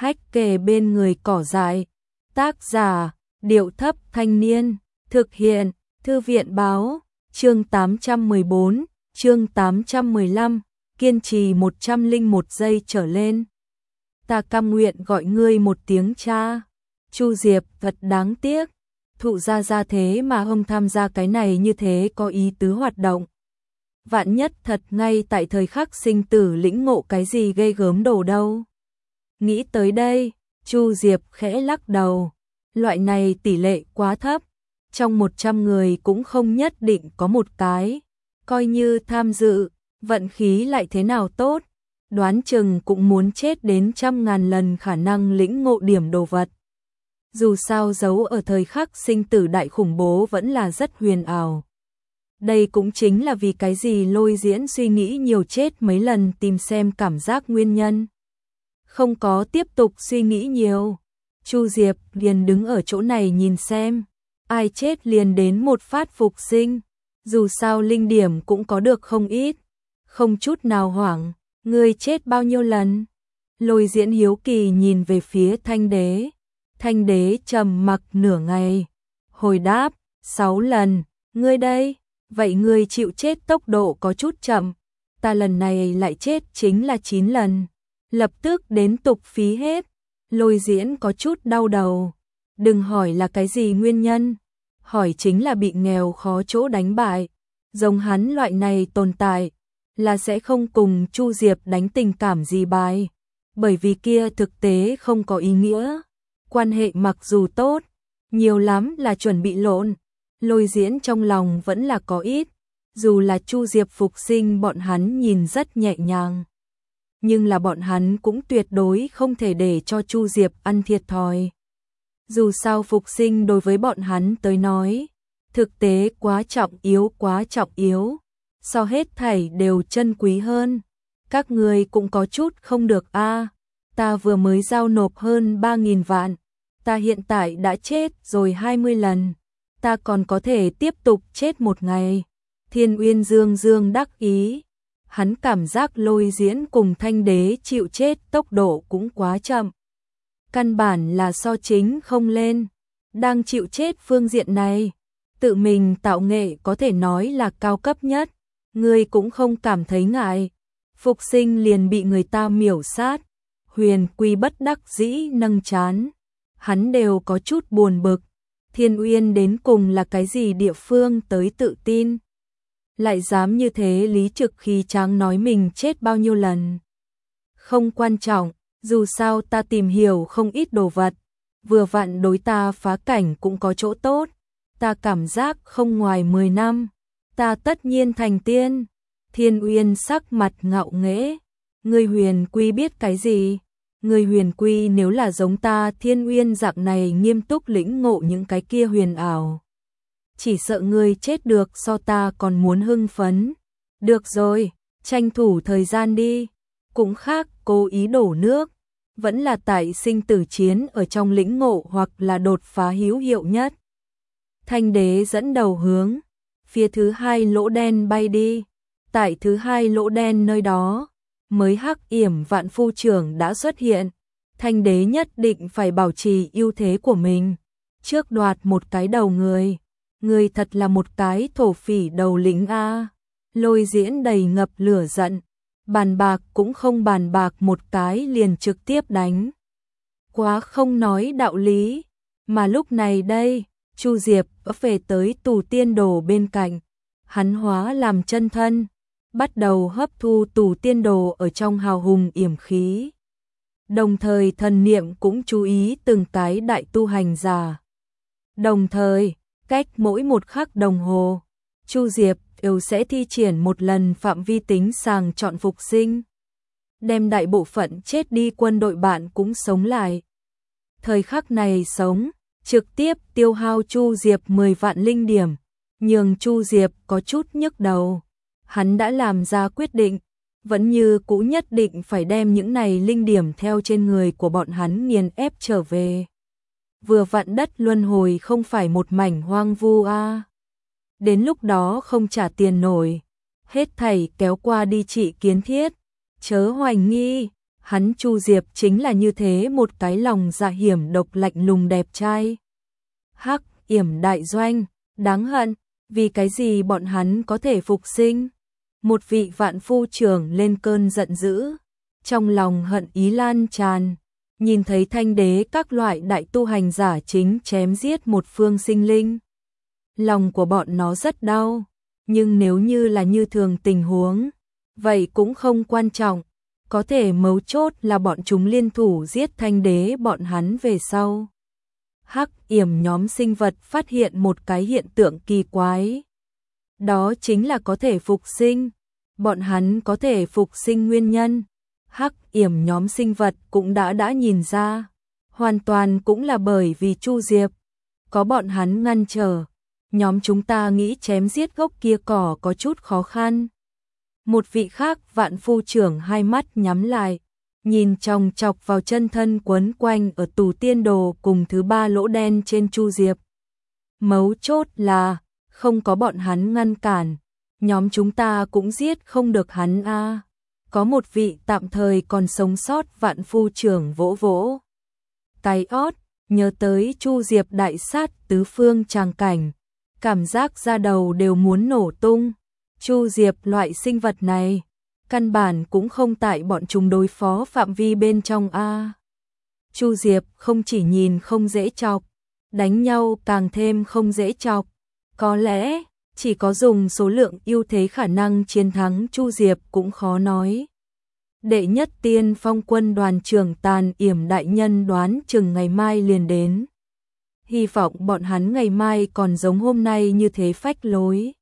hách kề bên người cỏ dại. Tác giả, Điệu Thấp Thanh Niên. Thực hiện, Thư viện Báo. Chương 814, chương 815, kiên trì 101 giây trở lên. Ta cam nguyện gọi ngươi một tiếng cha. Chu Diệp thật đáng tiếc. Thụ ra thế mà ông tham gia cái này như thế có ý tứ hoạt động. Vạn nhất thật ngay tại thời khắc sinh tử lĩnh ngộ cái gì ghê gớm đồ đâu. Nghĩ tới đây, Chu Diệp khẽ lắc đầu. Loại này tỷ lệ quá thấp. Trong 100 người cũng không nhất định có một cái. Coi như tham dự, vận khí lại thế nào tốt. Đoán chừng cũng muốn chết đến 100.000 lần khả năng lĩnh ngộ điểm đồ vật. Dù sao giấu ở thời khắc sinh tử đại khủng bố vẫn là rất huyền ảo. Đây cũng chính là vì cái gì Lôi Diễn suy nghĩ nhiều chết mấy lần tìm xem cảm giác nguyên nhân. Không có tiếp tục suy nghĩ nhiều. Chu Diệp liền đứng ở chỗ này nhìn xem. Ai chết liền đến một phát phục sinh. Dù sao linh điểm cũng có được không ít. Không chút nào hoảng. Ngươi chết bao nhiêu lần? Lôi Diễn hiếu kỳ nhìn về phía Thanh Đế. Thanh Đế trầm mặc nửa ngày. Hồi đáp, 6 lần. Ngươi đây? Vậy ngươi chịu chết tốc độ có chút chậm. Ta lần này lại chết chính là 9 lần. Lập tức đến tục phí hết. Lôi Diễn có chút đau đầu. Đừng hỏi là cái gì nguyên nhân. Hỏi chính là bị nghèo khó chỗ đánh bại. Giống hắn loại này tồn tại. Là sẽ không cùng Chu Diệp đánh tình cảm gì bài. Bởi vì kia thực tế không có ý nghĩa. Quan hệ mặc dù tốt. Nhiều lắm là chuẩn bị lộn. Lôi Diễn trong lòng vẫn là có ít. Dù là Chu Diệp phục sinh bọn hắn nhìn rất nhẹ nhàng. Nhưng là bọn hắn cũng tuyệt đối không thể để cho Chu Diệp ăn thiệt thòi. Dù sao phục sinh đối với bọn hắn tới nói, thực tế quá trọng yếu, so hết thảy đều chân quý hơn. Các người cũng có chút không được a. Ta vừa mới giao nộp hơn 3.000 vạn, ta hiện tại đã chết rồi 20 lần, ta còn có thể tiếp tục chết một ngày. Thiên Uyên dương đắc ý. Hắn cảm giác Lôi Diễn cùng Thanh Đế chịu chết tốc độ cũng quá chậm. Căn bản là so chính không lên. Đang chịu chết phương diện này, tự mình tạo nghệ có thể nói là cao cấp nhất. Ngươi cũng không cảm thấy ngại. Phục sinh liền bị người ta miểu sát. Huyền Quy bất đắc dĩ nâng trán. Hắn đều có chút buồn bực. Thiên Uyên đến cùng là cái gì địa phương tới tự tin. Lại dám như thế lý trực khí tráng nói mình chết bao nhiêu lần. Không quan trọng, dù sao ta tìm hiểu không ít đồ vật. Vừa vặn đối ta phá cảnh cũng có chỗ tốt. Ta cảm giác không ngoài 10 năm. Ta tất nhiên thành tiên. Thiên Uyên sắc mặt ngạo nghễ. Ngươi Huyền Quy biết cái gì? Ngươi Huyền Quy nếu là giống ta Thiên Uyên dạng này nghiêm túc lĩnh ngộ những cái kia huyền ảo. Chỉ sợ ngươi chết được so ta còn muốn hưng phấn. Được rồi, tranh thủ thời gian đi. Cũng khác cố ý đổ nước. Vẫn là tại sinh tử chiến ở trong lĩnh ngộ hoặc là đột phá hữu hiệu nhất. Thanh Đế dẫn đầu hướng phía thứ 2 lỗ đen bay đi. Tại thứ 2 lỗ đen nơi đó, mới Hắc Yểm Vạn Phu Trưởng đã xuất hiện. Thanh Đế nhất định phải bảo trì ưu thế của mình. Trước đoạt một cái đầu người. Người thật là một cái thổ phỉ đầu lĩnh a. Lôi Diễn đầy ngập lửa giận. Bàn bạc cũng không bàn bạc một cái liền trực tiếp đánh. Quá không nói đạo lý. Mà lúc này đây, Chu Diệp về tới tù tiên đồ bên cạnh. Hắn hóa làm chân thân. Bắt đầu hấp thu tù tiên đồ ở trong hào hùng yểm khí. Đồng thời thần niệm cũng chú ý từng cái đại tu hành giả. Đồng thời, cách mỗi một khắc đồng hồ, Chu Diệp đều sẽ thi triển một lần phạm vi tính sàng chọn phục sinh. Đem đại bộ phận chết đi quân đội bạn cũng sống lại. Thời khắc này sống, trực tiếp tiêu hao Chu Diệp 10 vạn linh điểm, nhường Chu Diệp có chút nhức đầu. Hắn đã làm ra quyết định, vẫn như cũ nhất định phải đem những này linh điểm theo trên người của bọn hắn nghiền ép trở về. Vừa vặn đất luân hồi không phải một mảnh hoang vu a. Đến lúc đó không trả tiền nổi, hết thảy kéo qua đi trị kiến thiết, chớ hoài nghi, Hắn Chu Diệp chính là như thế một cái lòng dạ hiểm độc lạnh lùng đẹp trai. Hắc Yểm đại doanh, đáng hận, vì cái gì bọn hắn có thể phục sinh? Một vị vạn phu trưởng lên cơn giận dữ, trong lòng hận ý lan tràn, nhìn thấy Thanh Đế các loại đại tu hành giả chính chém giết một phương sinh linh. Lòng của bọn nó rất đau, nhưng nếu như là như thường tình huống, vậy cũng không quan trọng, có thể mấu chốt là bọn chúng liên thủ giết Thanh Đế bọn hắn về sau. Hắc Yểm nhóm sinh vật phát hiện một cái hiện tượng kỳ quái. Đó chính là có thể phục sinh. Bọn hắn có thể phục sinh nguyên nhân. Hắc Yểm nhóm sinh vật cũng đã nhìn ra. Hoàn toàn cũng là bởi vì Chu Diệp. Có bọn hắn ngăn trở. Nhóm chúng ta nghĩ chém giết gốc kia cỏ có chút khó khăn. Một vị khác vạn phu trưởng hai mắt nhắm lại, nhìn chòng chọc vào chân thân quấn quanh ở tù tiên đồ cùng thứ ba lỗ đen trên Chu Diệp. Mấu chốt là, không có bọn hắn ngăn cản, nhóm chúng ta cũng giết không được hắn a. Có một vị tạm thời còn sống sót vạn phu trưởng vỗ vỗ cái ót, nhớ tới Chu Diệp đại sát tứ phương tràng cảnh, cảm giác da đầu đều muốn nổ tung. Chu Diệp loại sinh vật này, căn bản cũng không tại bọn chúng đối phó phạm vi bên trong a. Chu Diệp không chỉ nhìn không dễ chọc, đánh nhau càng thêm không dễ chọc. Có lẽ, chỉ có dùng số lượng ưu thế khả năng chiến thắng Chu Diệp cũng khó nói. Đệ nhất tiên phong quân đoàn trưởng Tàn Yểm đại nhân đoán chừng ngày mai liền đến. Hy vọng bọn hắn ngày mai còn giống hôm nay như thế phách lối.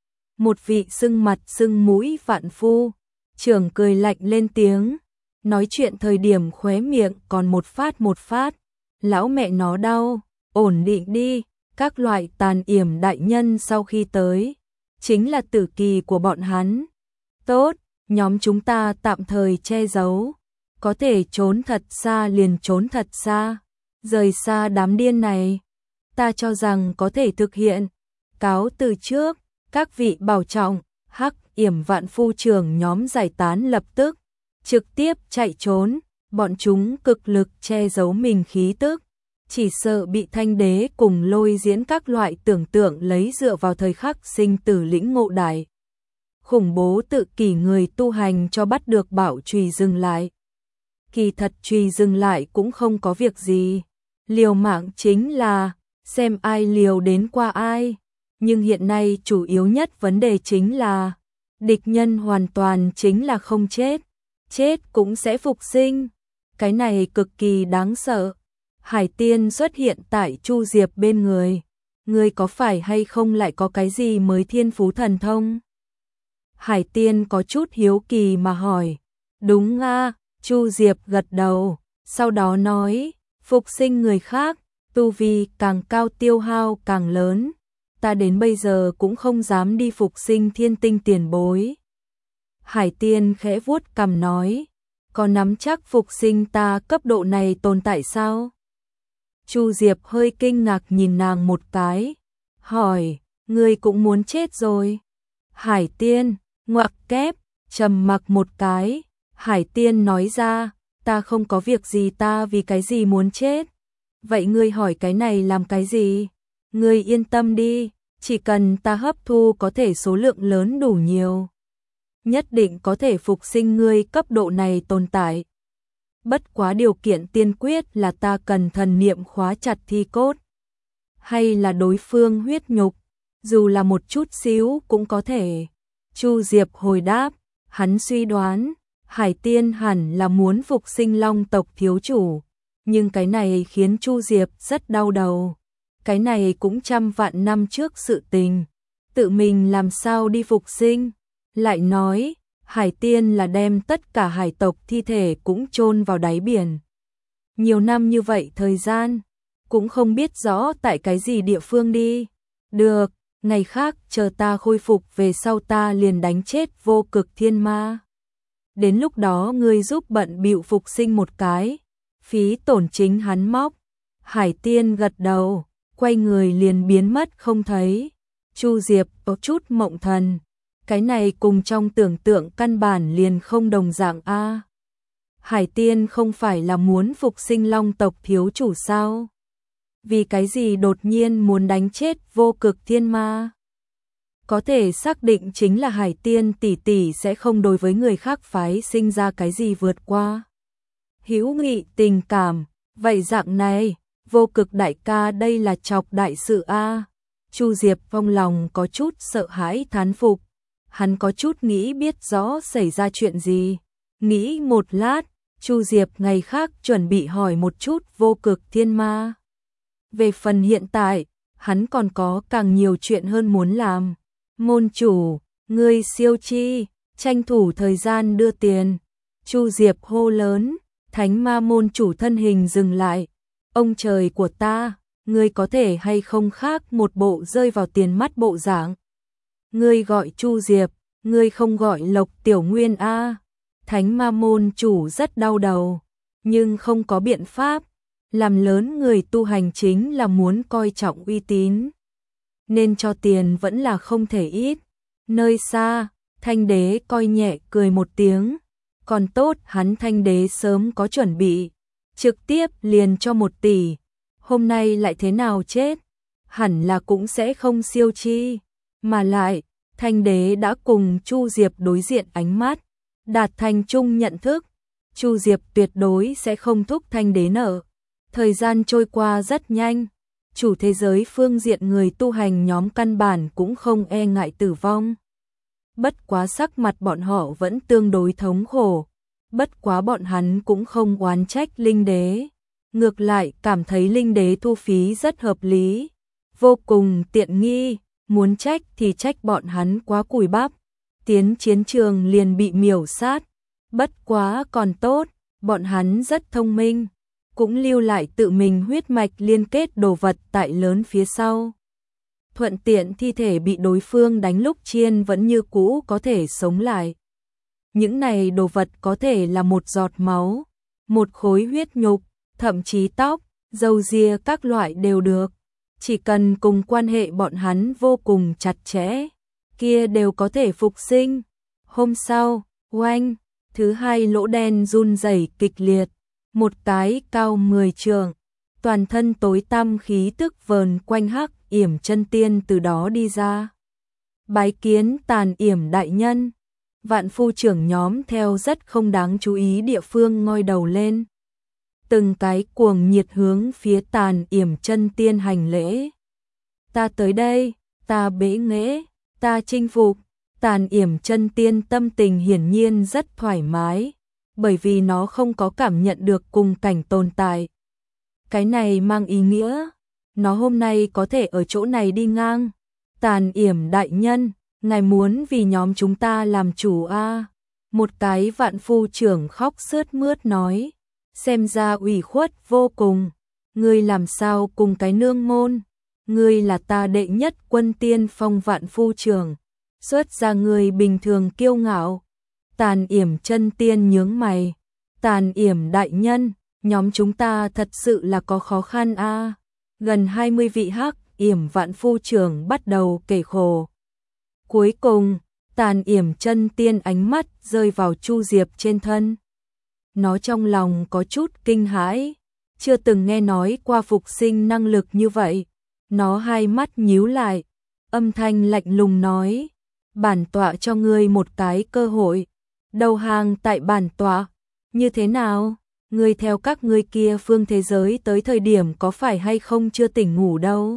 Một vị sưng mặt sưng mũi vạn phu trưởng cười lạnh lên tiếng, nói chuyện thời điểm khóe miệng còn một phát. Lão mẹ nó đau, ổn định đi, các loại Tàn Yểm đại nhân sau khi tới, chính là tử kỳ của bọn hắn. Tốt, nhóm chúng ta tạm thời che giấu, có thể trốn thật xa liền trốn thật xa, rời xa đám điên này. Ta cho rằng có thể thực hiện, cáo từ trước, các vị bảo trọng. Hắc Yểm vạn phu trưởng nhóm giải tán lập tức, trực tiếp chạy trốn, bọn chúng cực lực che giấu mình khí tức, chỉ sợ bị Thanh Đế cùng Lôi Diễn các loại tưởng tượng lấy dựa vào thời khắc sinh tử lĩnh ngộ đại khủng bố tự kỷ người tu hành cho bắt được bảo chùy dừng lại. Kỳ thật chùy dừng lại cũng không có việc gì, liều mạng chính là xem ai liều đến qua ai, nhưng hiện nay chủ yếu nhất vấn đề chính là địch nhân hoàn toàn chính là không chết, chết cũng sẽ phục sinh. Cái này cực kỳ đáng sợ. Hải Tiên xuất hiện tại Chu Diệp bên người. Ngươi có phải hay không lại có cái gì mới thiên phú thần thông? Hải Tiên có chút hiếu kỳ mà hỏi. Đúng a, Chu Diệp gật đầu, sau đó nói, phục sinh người khác, tu vi càng cao tiêu hao càng lớn. Ta đến bây giờ cũng không dám đi phục sinh Thiên Tinh tiền bối. Hải Tiên khẽ vuốt cằm nói, có nắm chắc phục sinh ta cấp độ này tồn tại sao? Chu Diệp hơi kinh ngạc nhìn nàng một cái, hỏi, ngươi cũng muốn chết rồi? Hải Tiên, ngoặc kép, trầm mặc một cái, Hải Tiên nói ra, ta không có việc gì, ta vì cái gì muốn chết? Vậy ngươi hỏi cái này làm cái gì? Ngươi yên tâm đi, chỉ cần ta hấp thu có thể số lượng lớn đủ nhiều, nhất định có thể phục sinh ngươi cấp độ này tồn tại. Bất quá điều kiện tiên quyết là ta cần thần niệm khóa chặt thi cốt, hay là đối phương huyết nhục, dù là một chút xíu cũng có thể. Chu Diệp hồi đáp, hắn suy đoán, Hải Tiên hẳn là muốn phục sinh Long tộc thiếu chủ, nhưng cái này khiến Chu Diệp rất đau đầu. Cái này cũng trăm vạn năm trước sự tình, tự mình làm sao đi phục sinh? Lại nói, Hải Tiên là đem tất cả hải tộc thi thể cũng chôn vào đáy biển. Nhiều năm như vậy thời gian, cũng không biết rõ tại cái gì địa phương đi. Được, ngày khác chờ ta khôi phục về sau ta liền đánh chết Vô Cực Thiên Ma. Đến lúc đó ngươi giúp bận bịu phục sinh một cái, phí tổn chính hắn móc. Hải Tiên gật đầu, quay người liền biến mất không thấy. Chu Diệp có chút mộng thần, cái này cùng trong tưởng tượng căn bản liền không đồng dạng a. Hải Tiên không phải là muốn phục sinh Long tộc thiếu chủ sao? Vì cái gì đột nhiên muốn đánh chết Vô Cực Thiên Ma? Có thể xác định chính là Hải Tiên tỷ tỷ sẽ không đối với người khác phái sinh ra cái gì vượt qua hữu nghị tình cảm. Vậy dạng này, Vô Cực đại ca đây là chọc đại sự a. Chu Diệp trong lòng có chút sợ hãi thán phục. Hắn có chút nghĩ biết rõ xảy ra chuyện gì. Nghĩ một lát, Chu Diệp ngày khác chuẩn bị hỏi một chút Vô Cực Thiên Ma. Về phần hiện tại, hắn còn có càng nhiều chuyện hơn muốn làm. Môn chủ, ngươi siêu chi, tranh thủ thời gian đưa tiền. Chu Diệp hô lớn, Thánh Ma môn chủ thân hình dừng lại. Ông trời của ta, ngươi có thể hay không khác một bộ rơi vào tiền mắt bộ dạng. Ngươi gọi Chu Diệp, ngươi không gọi Lộc Tiểu Nguyên a. Thánh Ma môn chủ rất đau đầu, nhưng không có biện pháp. Làm lớn người tu hành chính là muốn coi trọng uy tín, nên cho tiền vẫn là không thể ít. Nơi xa, Thanh Đế coi nhẹ cười một tiếng, còn tốt hắn Thanh Đế sớm có chuẩn bị, trực tiếp liền cho 1 tỷ, hôm nay lại thế nào chết, hẳn là cũng sẽ không siêu chi, mà lại, Thanh Đế đã cùng Chu Diệp đối diện ánh mắt, đạt thành chung nhận thức, Chu Diệp tuyệt đối sẽ không thúc Thanh Đế nợ. Thời gian trôi qua rất nhanh, chủ thế giới phương diện người tu hành nhóm căn bản cũng không e ngại tử vong. Bất quá sắc mặt bọn họ vẫn tương đối thống khổ, bất quá bọn hắn cũng không oán trách Linh Đế, ngược lại cảm thấy Linh Đế thu phí rất hợp lý, vô cùng tiện nghi, muốn trách thì trách bọn hắn quá cùi bắp, tiến chiến trường liền bị miểu sát, bất quá còn tốt, bọn hắn rất thông minh. Cũng lưu lại tự mình huyết mạch liên kết đồ vật tại lớn phía sau. Thuận tiện thi thể bị đối phương đánh lúc chiên vẫn như cũ có thể sống lại. Những này đồ vật có thể là một giọt máu, một khối huyết nhục, thậm chí tóc, râu ria các loại đều được. Chỉ cần cùng quan hệ bọn hắn vô cùng chặt chẽ, kia đều có thể phục sinh. Hôm sau, oanh, thứ 2 lỗ đen run rẩy kịch liệt. Một cái cao 10 trượng, toàn thân tối tăm khí tức vờn quanh Hắc Yểm Chân Tiên từ đó đi ra. Bái kiến Tàn Yểm đại nhân. Vạn phu trưởng nhóm theo rất không đáng chú ý địa phương ngoi đầu lên. Từng cái cuồng nhiệt hướng phía Tàn Yểm Chân Tiên hành lễ. Ta tới đây, ta bế nghệ, ta chinh phục. Tàn Yểm Chân Tiên tâm tình hiển nhiên rất thoải mái. Bởi vì nó không có cảm nhận được cùng cảnh tồn tại. Cái này mang ý nghĩa, nó hôm nay có thể ở chỗ này đi ngang. Tàn Yểm đại nhân, ngài muốn vì nhóm chúng ta làm chủ a? Một cái vạn phu trưởng khóc sướt mướt nói, xem ra ủy khuất vô cùng. Ngươi làm sao cùng cái nương môn? Ngươi là ta đệ nhất quân tiên phong vạn phu trưởng, xuất ra người bình thường kiêu ngạo. Tàn Yểm Chân Tiên nhướng mày, Tàn Yểm đại nhân, nhóm chúng ta thật sự là có khó khăn a. Gần 20 vị Hắc Yểm vạn phu trưởng bắt đầu kể khổ. Cuối cùng, Tàn Yểm Chân Tiên ánh mắt rơi vào Chu Diệp trên thân. Nó trong lòng có chút kinh hãi, chưa từng nghe nói qua phục sinh năng lực như vậy. Nó hai mắt nhíu lại, âm thanh lạnh lùng nói, bản tọa cho ngươi một cái cơ hội. Đầu hàng tại bản tọa, như thế nào? Ngươi theo các ngươi kia phương thế giới tới thời điểm có phải hay không chưa tỉnh ngủ đâu?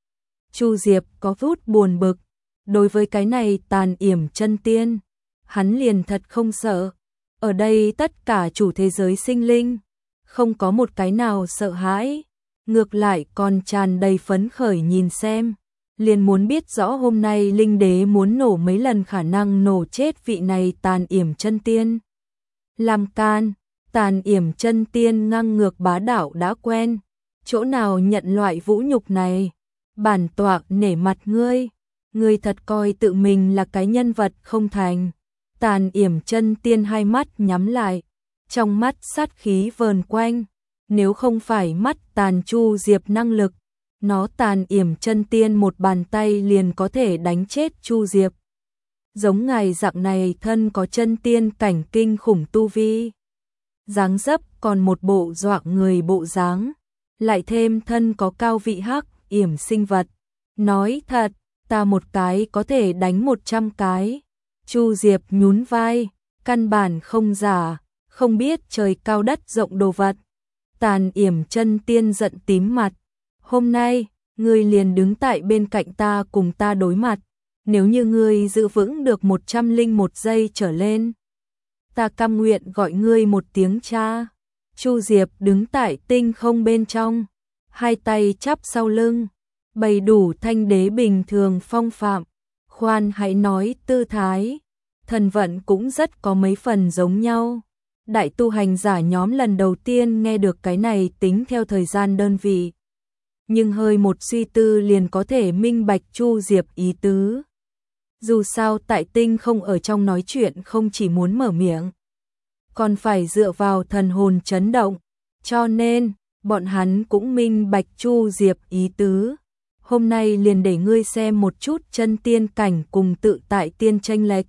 Chu Diệp có chút buồn bực, đối với cái này Tàn Yểm Chân Tiên, hắn liền thật không sợ. Ở đây tất cả chủ thế giới sinh linh, không có một cái nào sợ hãi, ngược lại còn tràn đầy phấn khởi nhìn xem. Liền muốn biết rõ hôm nay Linh Đế muốn nổ mấy lần khả năng nổ chết vị này Tàn Yểm Chân Tiên. Làm can, Tàn Yểm Chân Tiên ngang ngược bá đạo đã quen, chỗ nào nhận loại vũ nhục này. Bản tọa nể mặt ngươi, ngươi thật coi tự mình là cái nhân vật không thành. Tàn Yểm Chân Tiên hai mắt nhắm lại, trong mắt sát khí vờn quanh, nếu không phải mắt Tàn Chu Diệp năng lực, nó Tàn Yểm Chân Tiên một bàn tay liền có thể đánh chết Chu Diệp. Giống ngài dạng này thân có chân tiên cảnh kinh khủng tu vi, dáng dấp còn một bộ dọa người bộ dáng, lại thêm thân có cao vị hắc, yểm sinh vật. Nói thật, ta một cái có thể đánh 100 cái. Chu Diệp nhún vai, căn bản không giả, không biết trời cao đất rộng đồ vật. Tàn Yểm Chân Tiên giận tím mặt. Hôm nay, ngươi liền đứng tại bên cạnh ta cùng ta đối mặt. Nếu như ngươi giữ vững được 101 giây trở lên, ta cam nguyện gọi ngươi một tiếng cha. Chu Diệp đứng tại tinh không bên trong, hai tay chắp sau lưng, bày đủ thanh đế bình thường phong phạm. Khoan hãy nói tư thái, thần vận cũng rất có mấy phần giống nhau. Đại tu hành giả nhóm lần đầu tiên nghe được cái này tính theo thời gian đơn vị, nhưng hơi một suy tư liền có thể minh bạch Chu Diệp ý tứ. Dù sao tại tinh không ở trong nói chuyện không chỉ muốn mở miệng, còn phải dựa vào thần hồn chấn động, cho nên bọn hắn cũng minh bạch Chu Diệp ý tứ. Hôm nay liền để ngươi xem một chút chân tiên cảnh cùng tự tại tiên chênh lệch.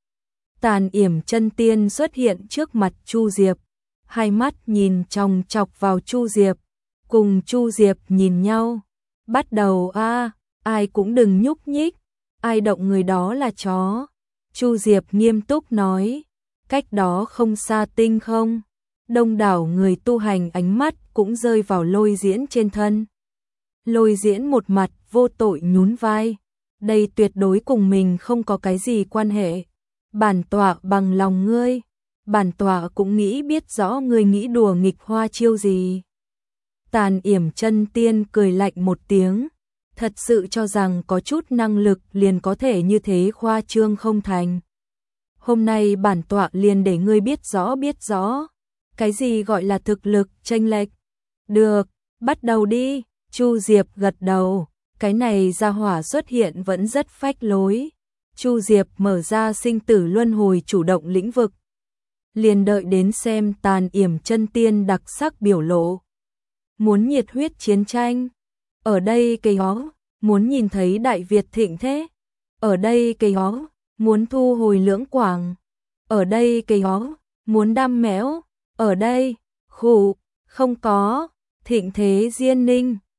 Tàn Yểm Chân Tiên xuất hiện trước mặt Chu Diệp, hai mắt nhìn chòng chọc vào Chu Diệp, cùng Chu Diệp nhìn nhau. Bắt đầu a, ai cũng đừng nhúc nhích, ai động người đó là chó. Chu Diệp nghiêm túc nói, cách đó không xa tinh không, đông đảo người tu hành ánh mắt cũng rơi vào Lôi Diễn trên thân. Lôi Diễn một mặt vô tội nhún vai, đây tuyệt đối cùng mình không có cái gì quan hệ. Bản tọa bằng lòng ngươi, bản tọa cũng nghĩ biết rõ ngươi nghĩ đùa nghịch hoa chiêu gì. Tàn Yểm Chân Tiên cười lạnh một tiếng, thật sự cho rằng có chút năng lực liền có thể như thế khoa trương không thành. Hôm nay bản tọa liền để ngươi biết rõ, cái gì gọi là thực lực chênh lệch. Được, bắt đầu đi. Chu Diệp gật đầu, cái này ra hỏa xuất hiện vẫn rất phách lối. Chu Diệp mở ra sinh tử luân hồi chủ động lĩnh vực, liền đợi đến xem Tàn Yểm Chân Tiên đặc sắc biểu lộ. Muốn nhiệt huyết chiến tranh, ở đây cây hó, muốn nhìn thấy Đại Việt thịnh thế, ở đây cây hó, muốn thu hồi Lưỡng Quảng, ở đây cây hó, muốn đam méo, ở đây, khủ, không có, thịnh thế Diên Ninh.